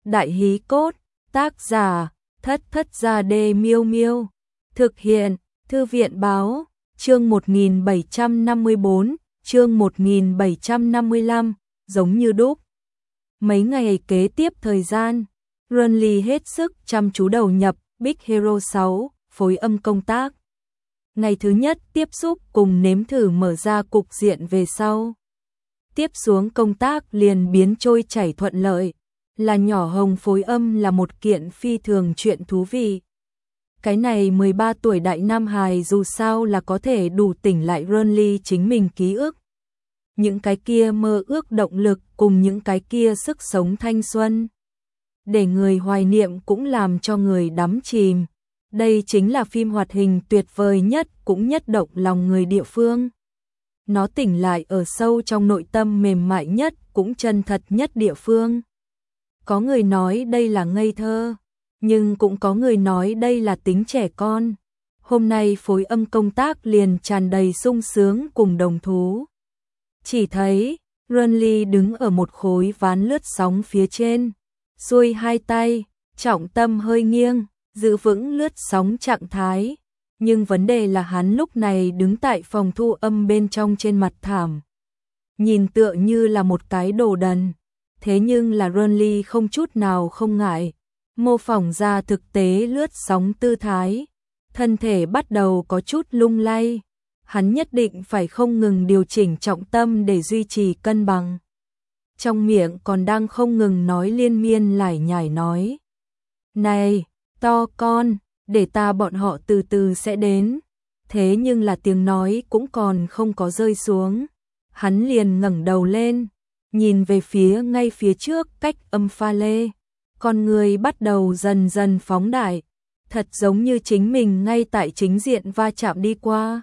Đại hí cốt, tác giả, Thất Thất Gia Đê Miêu Miêu. Thực hiện, Thư viện báo, chương 1754, chương 1755, giống như đúc. Mấy ngày kế tiếp thời gian, Runly hết sức chăm chú đầu nhập Big Hero 6, phối âm công tác. Ngày thứ nhất tiếp xúc cùng nếm thử mở ra cục diện về sau. Tiếp xuống công tác liền biến trôi chảy thuận lợi, là nhỏ Hồng phối âm là một kiện phi thường chuyện thú vị. Cái này 13 tuổi đại nam hài dù sao là có thể đủ tỉnh lại Runly chính mình ký ức. Những cái kia mơ ước động lực cùng những cái kia sức sống thanh xuân. Để người hoài niệm cũng làm cho người đắm chìm. Đây chính là phim hoạt hình tuyệt vời nhất cũng nhất động lòng người địa phương. Nó tỉnh lại ở sâu trong nội tâm mềm mại nhất cũng chân thật nhất địa phương. Có người nói đây là ngây thơ, nhưng cũng có người nói đây là tính trẻ con. Hôm nay phối âm công tác liền tràn đầy sung sướng cùng đồng thú. Chỉ thấy Runly đứng ở một khối ván lướt sóng phía trên, xuôi hai tay, trọng tâm hơi nghiêng, giữ vững lướt sóng trạng thái. Nhưng vấn đề là hắn lúc này đứng tại phòng thu âm bên trong trên mặt thảm. Nhìn tựa như là một cái đồ đần. Thế nhưng là Runly không chút nào không ngại, mô phỏng ra thực tế lướt sóng tư thái. Thân thể bắt đầu có chút lung lay. Hắn nhất định phải không ngừng điều chỉnh trọng tâm để duy trì cân bằng. Trong miệng còn đang không ngừng nói liên miên lải nhải nói. Này, to con, để ta bọn họ từ từ sẽ đến. Thế nhưng là tiếng nói cũng còn không có rơi xuống. Hắn liền ngẩng đầu lên, nhìn về phía ngay phía trước cách âm pha lê. Con người bắt đầu dần dần phóng đại, thật giống như chính mình ngay tại chính diện va chạm đi qua.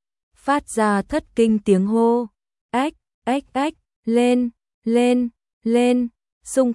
Phát ra thất kinh tiếng hô, ách, ách, ách, lên, lên, lên, xung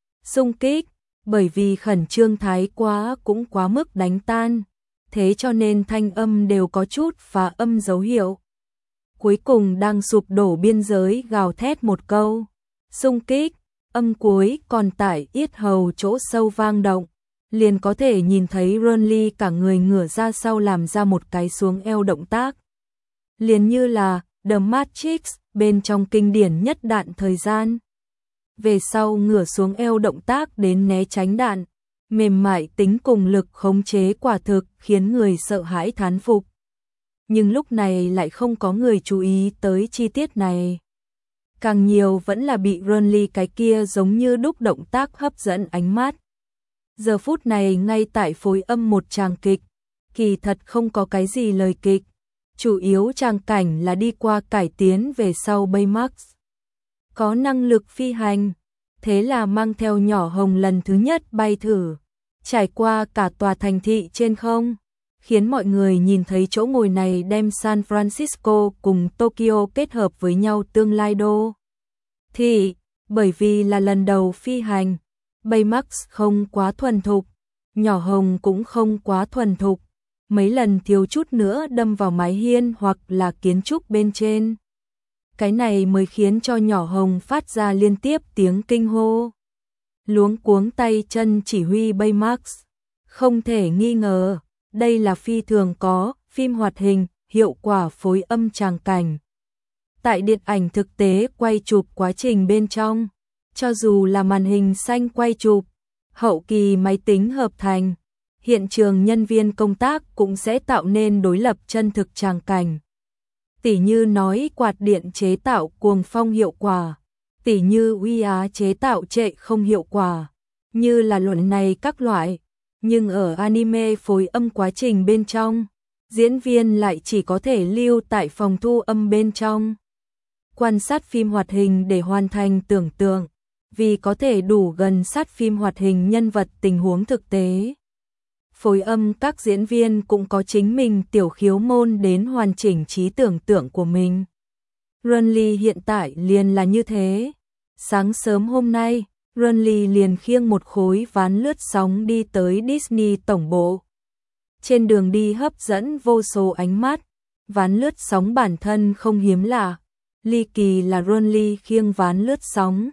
kích, bởi vì khẩn trương thái quá cũng quá mức đánh tan, thế cho nên thanh âm đều có chút phá âm dấu hiệu. Cuối cùng đang sụp đổ biên giới gào thét một câu, xung kích, âm cuối còn tại yết hầu chỗ sâu vang động, liền có thể nhìn thấy Runly cả người ngửa ra sau làm ra một cái xuống eo động tác. Liền như là The Matrix bên trong kinh điển nhất đạn thời gian. Về sau ngửa xuống eo động tác đến né tránh đạn, mềm mại tính cùng lực khống chế quả thực khiến người sợ hãi thán phục. Nhưng lúc này lại không có người chú ý tới chi tiết này. Càng nhiều vẫn là bị Runly cái kia giống như đúc động tác hấp dẫn ánh mắt. Giờ phút này ngay tại phối âm một tràng kịch, kỳ thật không có cái gì lời kịch. Chủ yếu tràng cảnh là đi qua cải tiến về sau Baymax. Có năng lực phi hành, thế là mang theo nhỏ Hồng lần thứ nhất bay thử, trải qua cả tòa thành thị trên không, khiến mọi người nhìn thấy chỗ ngồi này đem San Francisco cùng Tokyo kết hợp với nhau tương lai đô thị. Bởi vì là lần đầu phi hành, Baymax không quá thuần thục, nhỏ Hồng cũng không quá thuần thục. Mấy lần thiếu chút nữa đâm vào mái hiên hoặc là kiến trúc bên trên. Cái này mới khiến cho nhỏ Hồng phát ra liên tiếp tiếng kinh hô. Luống cuống tay chân chỉ huy Baymax. Không thể nghi ngờ, đây là phi thường có phim hoạt hình, hiệu quả phối âm tràng cảnh. Tại điện ảnh thực tế quay chụp quá trình bên trong, cho dù là màn hình xanh quay chụp, hậu kỳ máy tính hợp thành, hiện trường nhân viên công tác cũng sẽ tạo nên đối lập chân thực tràng cảnh. Tỉ như nói quạt điện chế tạo cuồng phong hiệu quả, tỉ như uy á chế tạo trệ không hiệu quả, như là luận này các loại. Nhưng ở anime phối âm quá trình bên trong, diễn viên lại chỉ có thể lưu tại phòng thu âm bên trong. Quan sát phim hoạt hình để hoàn thành tưởng tượng, vì có thể đủ gần sát phim hoạt hình nhân vật tình huống thực tế. Phối âm các diễn viên cũng có chính mình tiểu khiếu môn đến hoàn chỉnh trí tưởng tượng của mình. Runly hiện tại liền là như thế. Sáng sớm hôm nay, Runly liền khiêng một khối ván lướt sóng đi tới Disney tổng bộ. Trên đường đi hấp dẫn vô số ánh mắt, ván lướt sóng bản thân không hiếm lạ. Ly kỳ là Runly khiêng ván lướt sóng.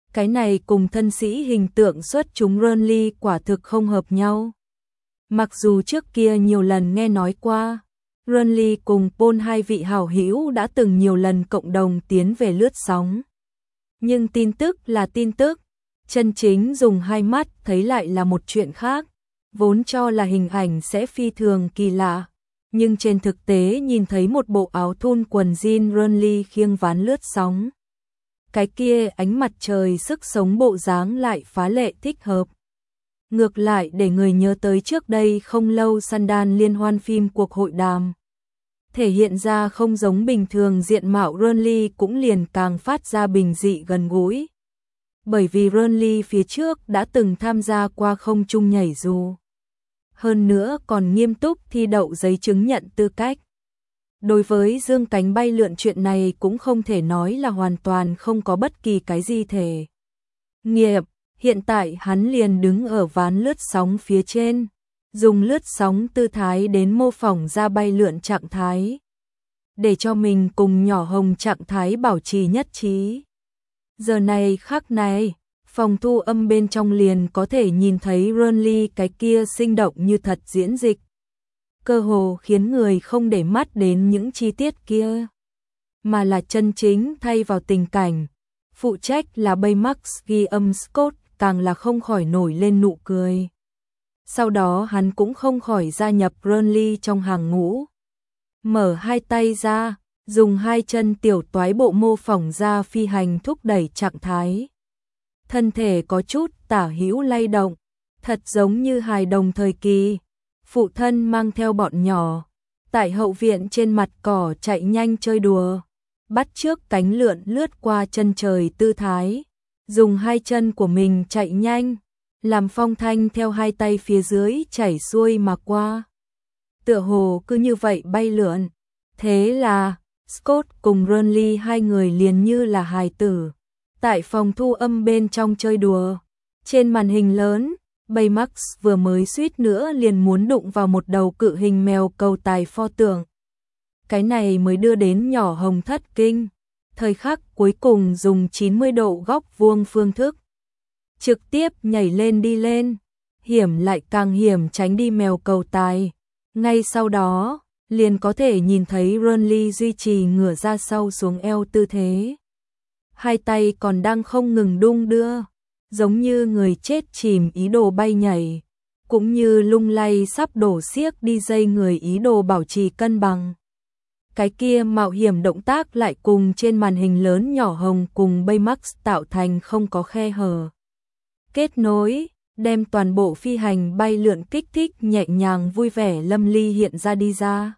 Cái này cùng thân sĩ hình tượng xuất chúng Renly quả thực không hợp nhau. Mặc dù trước kia nhiều lần nghe nói qua, Renly cùng Paul hai vị hảo hữu đã từng nhiều lần cộng đồng tiến về lướt sóng. Nhưng tin tức là tin tức, chân chính dùng hai mắt thấy lại là một chuyện khác, vốn cho là hình ảnh sẽ phi thường kỳ lạ. Nhưng trên thực tế nhìn thấy một bộ áo thun quần jean Renly khiêng ván lướt sóng. Cái kia ánh mặt trời sức sống bộ dáng lại phá lệ thích hợp. Ngược lại để người nhớ tới trước đây không lâu Sundance liên hoan phim cuộc hội đàm. Thể hiện ra không giống bình thường diện mạo Renly cũng liền càng phát ra bình dị gần gũi. Bởi vì Renly phía trước đã từng tham gia qua không trung nhảy dù. Hơn nữa còn nghiêm túc thi đậu giấy chứng nhận tư cách. Đối với dương cánh bay lượn chuyện này cũng không thể nói là hoàn toàn không có bất kỳ cái gì thể nghiệp. Hiện tại hắn liền đứng ở ván lướt sóng phía trên, dùng lướt sóng tư thái đến mô phỏng ra bay lượn trạng thái, để cho mình cùng nhỏ hồng trạng thái bảo trì nhất trí. Giờ này khắc này, phòng thu âm bên trong liền có thể nhìn thấy Renly cái kia sinh động như thật diễn dịch. Cơ hồ khiến người không để mắt đến những chi tiết kia, mà là chân chính thay vào tình cảnh. Phụ trách là Baymax ghi âm Scott càng là không khỏi nổi lên nụ cười. Sau đó hắn cũng không khỏi gia nhập Renly trong hàng ngũ. Mở hai tay ra, dùng hai chân tiểu toái bộ mô phỏng ra phi hành thúc đẩy trạng thái. Thân thể có chút tả hữu lay động, thật giống như hài đồng thời kỳ. Phụ thân mang theo bọn nhỏ, tại hậu viện trên mặt cỏ chạy nhanh chơi đùa, bắt chước cánh lượn lướt qua chân trời tư thái, dùng hai chân của mình chạy nhanh, làm phong thanh theo hai tay phía dưới chảy xuôi mà qua. Tựa hồ cứ như vậy bay lượn. Thế là, Scott cùng Renly hai người liền như là hài tử, tại phòng thu âm bên trong chơi đùa. Trên màn hình lớn, Baymax vừa mới suýt nữa liền muốn đụng vào một đầu cự hình mèo cầu tài pho tượng. Cái này mới đưa đến nhỏ hồng thất kinh. Thời khắc cuối cùng dùng 90 độ góc vuông phương thức, trực tiếp nhảy lên đi lên, hiểm lại càng hiểm tránh đi mèo cầu tài. Ngay sau đó, liền có thể nhìn thấy Renly duy trì ngửa ra sau xuống eo tư thế. Hai tay còn đang không ngừng đung đưa, giống như người chết chìm ý đồ bay nhảy, cũng như lung lay sắp đổ xiếc đi dây người ý đồ bảo trì cân bằng. Cái kia mạo hiểm động tác lại cùng trên màn hình lớn nhỏ hồng cùng Baymax tạo thành không có khe hở. Kết nối, đem toàn bộ phi hành bay lượn kích thích nhẹ nhàng vui vẻ lâm ly hiện ra đi ra.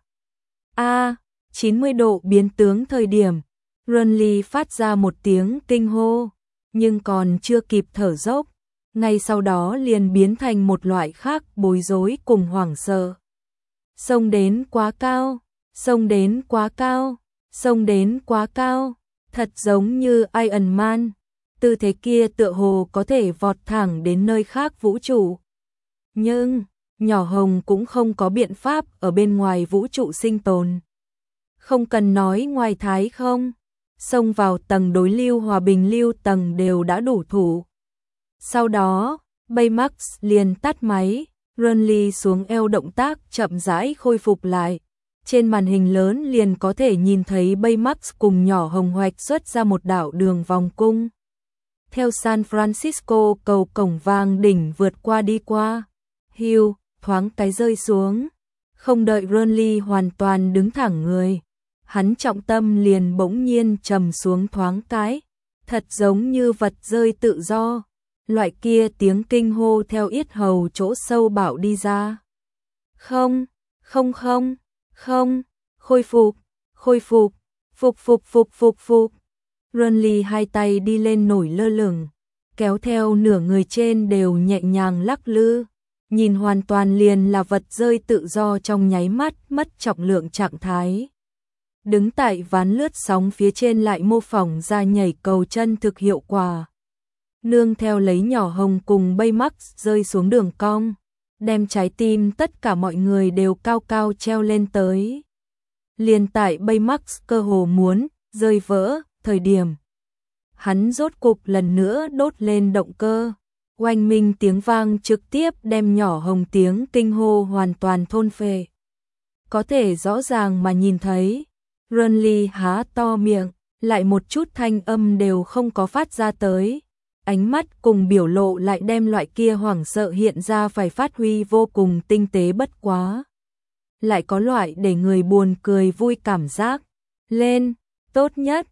90 độ biến tướng thời điểm, Renly phát ra một tiếng kinh hô, nhưng còn chưa kịp thở dốc, ngay sau đó liền biến thành một loại khác bối rối cùng hoảng sợ. Xông đến quá cao, xông đến quá cao, xông đến quá cao, thật giống như Iron Man, tư thế kia tựa hồ có thể vọt thẳng đến nơi khác vũ trụ. Nhưng, nhỏ hồng cũng không có biện pháp ở bên ngoài vũ trụ sinh tồn. Không cần nói ngoài thái không, xông vào tầng đối lưu hòa bình lưu tầng đều đã đủ thủ. Sau đó, Baymax liền tắt máy, Renly xuống eo động tác chậm rãi khôi phục lại. Trên màn hình lớn liền có thể nhìn thấy Baymax cùng nhỏ hồng hoạch xuất ra một đạo đường vòng cung. Theo San Francisco cầu cổng vàng đỉnh vượt qua đi qua. Hiu, thoáng cái rơi xuống. Không đợi Renly hoàn toàn đứng thẳng người. Hắn trọng tâm liền bỗng nhiên trầm xuống thoáng cái. Thật giống như vật rơi tự do. Loại kia tiếng kinh hô theo yết hầu chỗ sâu bảo đi ra. Không, không không. Không, khôi phục, phục. Renly hai tay đi lên nổi lơ lửng, kéo theo nửa người trên đều nhẹ nhàng lắc lư, nhìn hoàn toàn liền là vật rơi tự do trong nháy mắt mất trọng lượng trạng thái. Đứng tại ván lướt sóng phía trên lại mô phỏng ra nhảy cầu chân thực hiệu quả. Nương theo lấy nhỏ hồng cùng Baymax rơi xuống đường cong, đem trái tim tất cả mọi người đều cao cao treo lên tới. Liền tại Baymax cơ hồ muốn rơi vỡ thời điểm, hắn rốt cục lần nữa đốt lên động cơ. Oanh minh tiếng vang trực tiếp đem nhỏ hồng tiếng kinh hô hoàn toàn thôn phệ. Có thể rõ ràng mà nhìn thấy, Renly há to miệng, lại một chút thanh âm đều không có phát ra tới. Ánh mắt cùng biểu lộ lại đem loại kia hoảng sợ hiện ra phải phát huy vô cùng tinh tế bất quá. Lại có loại để người buồn cười vui cảm giác. Lên, tốt nhất,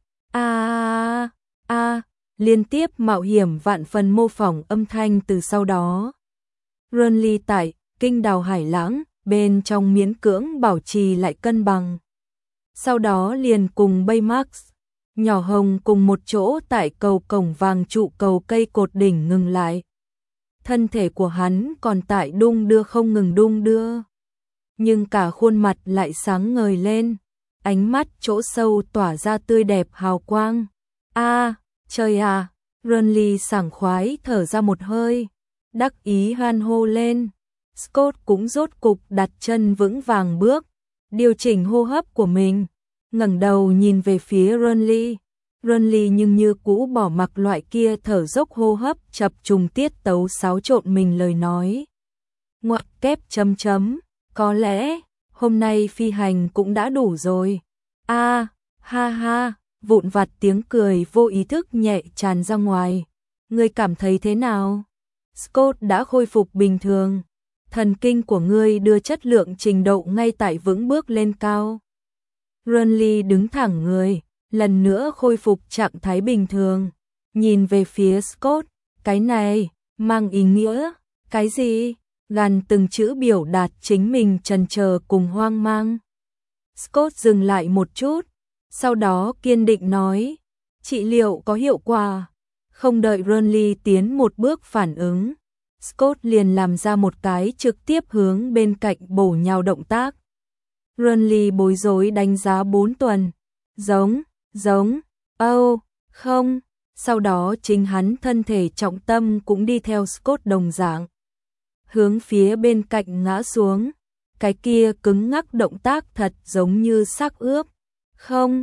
liên tiếp mạo hiểm vạn phần mô phỏng âm thanh từ sau đó. Renly tại kinh đào hải lãng, bên trong miễn cưỡng bảo trì lại cân bằng. Sau đó liền cùng Baymax, nhỏ hồng cùng một chỗ tại cầu cổng vàng trụ cầu cây cột đỉnh ngừng lại. Thân thể của hắn còn tại đung đưa không ngừng đung đưa. Nhưng cả khuôn mặt lại sáng ngời lên, ánh mắt chỗ sâu tỏa ra tươi đẹp hào quang. Trời à, Renly sảng khoái thở ra một hơi, đắc ý hoan hô lên. Scott cũng rốt cục đặt chân vững vàng bước, điều chỉnh hô hấp của mình, ngẩng đầu nhìn về phía Renly. Renly nhưng như cũ bỏ mặc loại kia thở dốc hô hấp chập trùng tiết tấu xáo trộn mình lời nói. Ngoặc kép chấm chấm, có lẽ hôm nay phi hành cũng đã đủ rồi. Ha ha, vụn vặt tiếng cười vô ý thức nhẹ tràn ra ngoài. Ngươi cảm thấy thế nào? Scott đã khôi phục bình thường. Thần kinh của ngươi đưa chất lượng trình độ ngay tại vững bước lên cao. Renly đứng thẳng người, lần nữa khôi phục trạng thái bình thường. Nhìn về phía Scott, cái này, mang ý nghĩa, cái gì? Gàn từng chữ biểu đạt chính mình chần chờ cùng hoang mang. Scott dừng lại một chút, sau đó kiên định nói, trị liệu có hiệu quả. Không đợi Renly tiến một bước phản ứng, Scott liền làm ra một cái trực tiếp hướng bên cạnh bổ nhào động tác. Renly bối rối đánh giá 4 tuần. Giống, không. Sau đó chính hắn thân thể trọng tâm cũng đi theo Scott đồng dạng. Hướng phía bên cạnh ngã xuống. Cái kia cứng ngắc động tác thật giống như xác ướp. Không.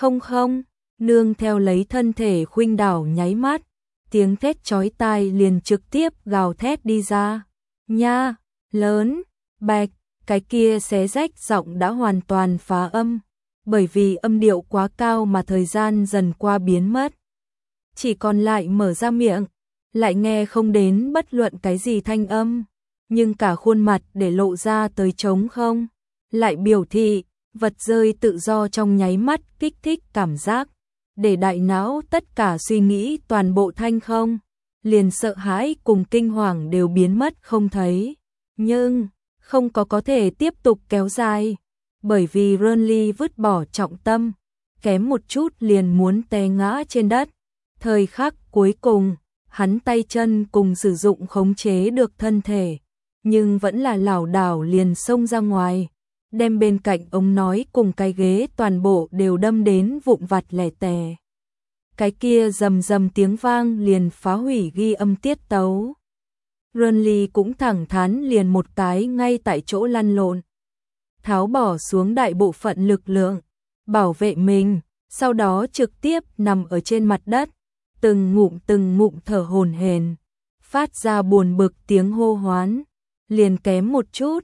Nương theo lấy thân thể khuynh đảo nháy mắt. Tiếng thét chói tai liền trực tiếp gào thét đi ra. Nha, lớn, bạch, cái kia xé rách giọng đã hoàn toàn phá âm. Bởi vì âm điệu quá cao mà thời gian dần qua biến mất. Chỉ còn lại mở ra miệng, lại nghe không đến bất luận cái gì thanh âm. Nhưng cả khuôn mặt để lộ ra tới trống không. Lại biểu thị, vật rơi tự do trong nháy mắt kích thích cảm giác. Để đại não tất cả suy nghĩ toàn bộ thanh không, liền sợ hãi cùng kinh hoàng đều biến mất không thấy. Nhưng, không có thể tiếp tục kéo dài, bởi vì Renly vứt bỏ trọng tâm, kém một chút liền muốn té ngã trên đất. Thời khắc cuối cùng, hắn tay chân cùng sử dụng khống chế được thân thể, nhưng vẫn là lảo đảo liền xông ra ngoài, đem bên cạnh ống nói cùng cái ghế toàn bộ đều đâm đến vụn vặt lẻ tè. Cái kia rầm rầm tiếng vang liền phá hủy ghi âm tiết tấu. Renly cũng thẳng thắn liền một cái ngay tại chỗ lăn lộn. Tháo bỏ xuống đại bộ phận lực lượng, bảo vệ mình, sau đó trực tiếp nằm ở trên mặt đất, từng ngụm thở hổn hển, phát ra buồn bực tiếng hô hoán. Liền kém một chút,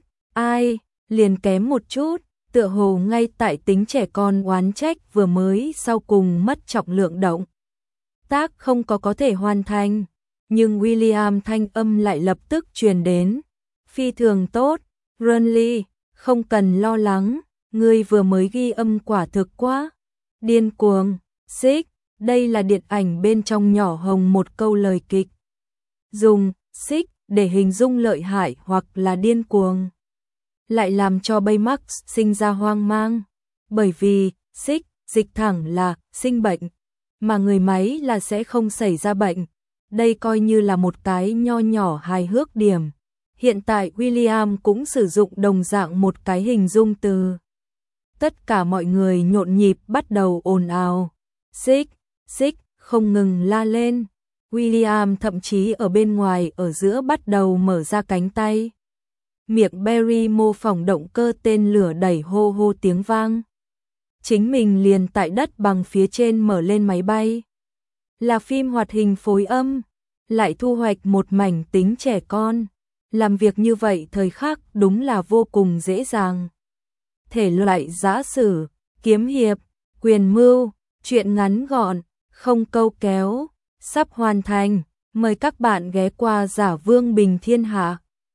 liền kém một chút, tựa hồ ngay tại tính trẻ con oán trách vừa mới sau cùng mất trọng lượng động tác không có thể hoàn thành. Nhưng William thanh âm lại lập tức truyền đến. Phi thường tốt, Renly, không cần lo lắng, ngươi vừa mới ghi âm quả thực quá. Điên cuồng, xích, đây là điện ảnh bên trong nhỏ hồng một câu lời kịch. Dùng, xích, để hình dung lợi hại hoặc là điên cuồng. Lại làm cho Baymax sinh ra hoang mang. Bởi vì, xích, dịch thẳng là sinh bệnh, mà người máy là sẽ không xảy ra bệnh. Đây coi như là một cái nho nhỏ hài hước điểm. Hiện tại William cũng sử dụng đồng dạng một cái hình dung từ. Tất cả mọi người nhộn nhịp bắt đầu ồn ào. Xích, không ngừng la lên. William thậm chí ở bên ngoài ở giữa bắt đầu mở ra cánh tay. Miệng Barry mô phỏng động cơ tên lửa đẩy hô hô tiếng vang. Chính mình liền tại đất bằng phía trên mở lên máy bay. là phim hoạt hình phối âm, lại thu hoạch một mảnh tính trẻ con. Làm việc như vậy thời khắc đúng là vô cùng dễ dàng. Thể loại giã sử, kiếm hiệp, quyền mưu, truyện ngắn gọn, không câu kéo, sắp hoàn thành. Mời các bạn ghé qua Giả Vương Bình Thiên Hạ.